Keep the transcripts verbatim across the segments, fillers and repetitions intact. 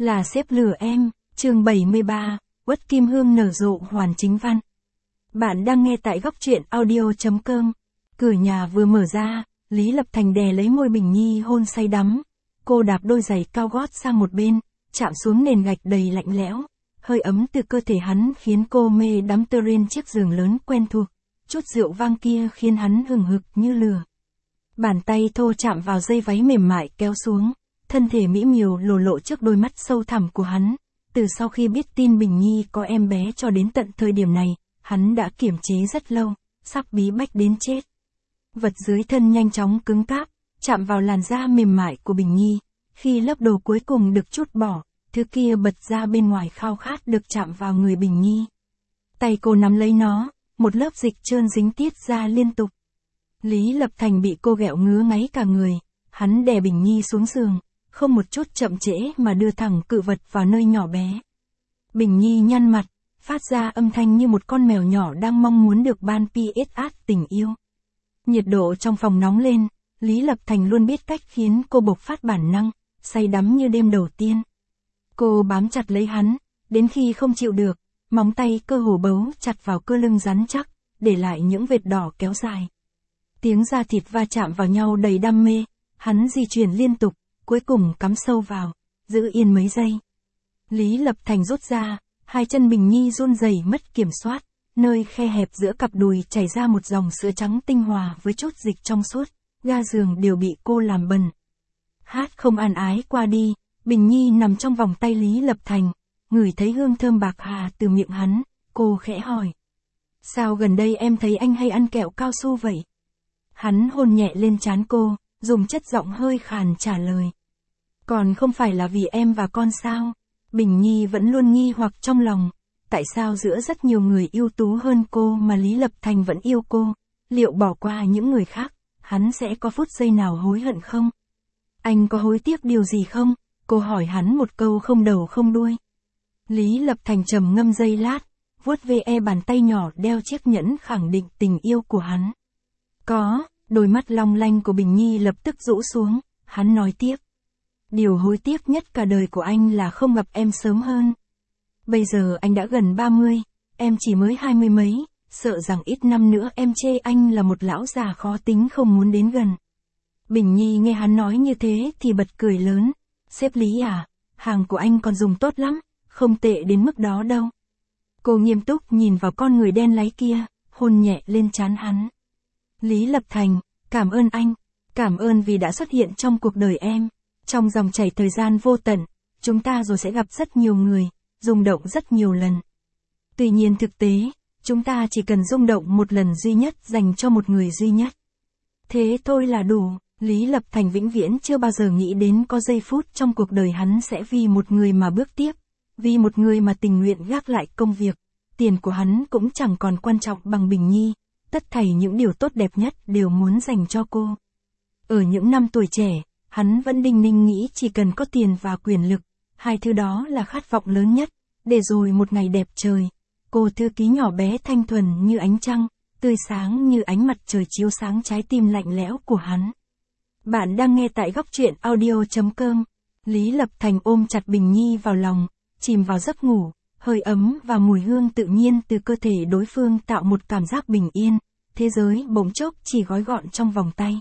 Là sếp lừa em, chương bảy mươi ba, Uất Kim Hương nở rộ hoàn chính văn. Bạn đang nghe tại góc truyện audio.com. Cửa nhà vừa mở ra, Lý Lập Thành đè lấy môi Bình Nhi hôn say đắm. Cô đạp đôi giày cao gót sang một bên, chạm xuống nền gạch đầy lạnh lẽo. Hơi ấm từ cơ thể hắn khiến cô mê đắm tơ trên chiếc giường lớn quen thuộc. Chút rượu vang kia khiến hắn hừng hực như lửa. Bàn tay thô chạm vào dây váy mềm mại kéo xuống. Thân thể mỹ miều lồ lộ trước đôi mắt sâu thẳm của hắn. Từ sau khi biết tin Bình Nhi có em bé cho đến tận thời điểm này, hắn đã kiềm chế rất lâu, sắp bí bách đến chết. Vật dưới thân nhanh chóng cứng cáp, chạm vào làn da mềm mại của Bình Nhi. Khi lớp đồ cuối cùng được trút bỏ, thứ kia bật ra bên ngoài khao khát được chạm vào người Bình Nhi. Tay cô nắm lấy nó, một lớp dịch trơn dính tiết ra liên tục. Lý Lập Thành bị cô ghẹo ngứa ngáy cả người, hắn đè Bình Nhi xuống giường, không một chút chậm trễ mà đưa thẳng cự vật vào nơi nhỏ bé. Bình Nhi nhăn mặt, phát ra âm thanh như một con mèo nhỏ đang mong muốn được ban pi ét át tình yêu. Nhiệt độ trong phòng nóng lên, Lý Lập Thành luôn biết cách khiến cô bộc phát bản năng, say đắm như đêm đầu tiên. Cô bám chặt lấy hắn, đến khi không chịu được, móng tay cơ hồ bấu chặt vào cơ lưng rắn chắc, để lại những vệt đỏ kéo dài. Tiếng da thịt va chạm vào nhau đầy đam mê, hắn di chuyển liên tục, cuối cùng cắm sâu vào, giữ yên mấy giây. Lý Lập Thành rút ra, hai chân Bình Nhi run rẩy mất kiểm soát, nơi khe hẹp giữa cặp đùi chảy ra một dòng sữa trắng tinh hòa với chút dịch trong suốt, ga giường đều bị cô làm bẩn. Hát không an ái qua đi, Bình Nhi nằm trong vòng tay Lý Lập Thành, ngửi thấy hương thơm bạc hà từ miệng hắn, cô khẽ hỏi. Sao gần đây em thấy anh hay ăn kẹo cao su vậy? Hắn hôn nhẹ lên trán cô, dùng chất giọng hơi khàn trả lời. Còn không phải là vì em và con sao? Bình Nhi vẫn luôn nghi hoặc trong lòng, tại sao giữa rất nhiều người ưu tú hơn cô mà Lý Lập Thành vẫn yêu cô? Liệu bỏ qua những người khác, hắn sẽ có phút giây nào hối hận không? Anh có hối tiếc điều gì không? Cô hỏi hắn một câu không đầu không đuôi. Lý Lập Thành trầm ngâm giây lát, vuốt ve e bàn tay nhỏ đeo chiếc nhẫn khẳng định tình yêu của hắn. Có. Đôi mắt long lanh của Bình Nhi lập tức rũ xuống, hắn nói tiếp. Điều hối tiếc nhất cả đời của anh là không gặp em sớm hơn. Bây giờ anh đã gần ba mươi, em chỉ mới hai mươi mấy, sợ rằng ít năm nữa em chê anh là một lão già khó tính không muốn đến gần. Bình Nhi nghe hắn nói như thế thì bật cười lớn. Sếp Lý à, hàng của anh còn dùng tốt lắm, không tệ đến mức đó đâu. Cô nghiêm túc nhìn vào con người đen láy kia, hôn nhẹ lên trán hắn. Lý Lập Thành, cảm ơn anh, cảm ơn vì đã xuất hiện trong cuộc đời em. Trong dòng chảy thời gian vô tận, chúng ta rồi sẽ gặp rất nhiều người, rung động rất nhiều lần. Tuy nhiên thực tế, chúng ta chỉ cần rung động một lần duy nhất dành cho một người duy nhất. Thế thôi là đủ. Lý Lập Thành vĩnh viễn chưa bao giờ nghĩ đến có giây phút trong cuộc đời hắn sẽ vì một người mà bước tiếp, vì một người mà tình nguyện gác lại công việc. Tiền của hắn cũng chẳng còn quan trọng bằng Bình Nhi. Tất thảy những điều tốt đẹp nhất đều muốn dành cho cô. Ở những năm tuổi trẻ, hắn vẫn đinh ninh nghĩ chỉ cần có tiền và quyền lực, hai thứ đó là khát vọng lớn nhất, để rồi một ngày đẹp trời, cô thư ký nhỏ bé thanh thuần như ánh trăng, tươi sáng như ánh mặt trời chiếu sáng trái tim lạnh lẽo của hắn. Bạn đang nghe tại góc truyện audio.com. Lý Lập Thành ôm chặt Bình Nhi vào lòng, chìm vào giấc ngủ. Hơi ấm và mùi hương tự nhiên từ cơ thể đối phương tạo một cảm giác bình yên, thế giới bỗng chốc chỉ gói gọn trong vòng tay.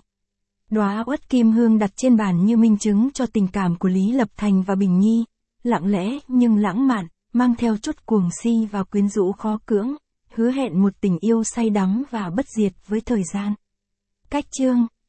Đóa uất kim hương đặt trên bàn như minh chứng cho tình cảm của Lý Lập Thành và Bình Nhi, lặng lẽ nhưng lãng mạn, mang theo chút cuồng si và quyến rũ khó cưỡng, hứa hẹn một tình yêu say đắm và bất diệt với thời gian. Cách chương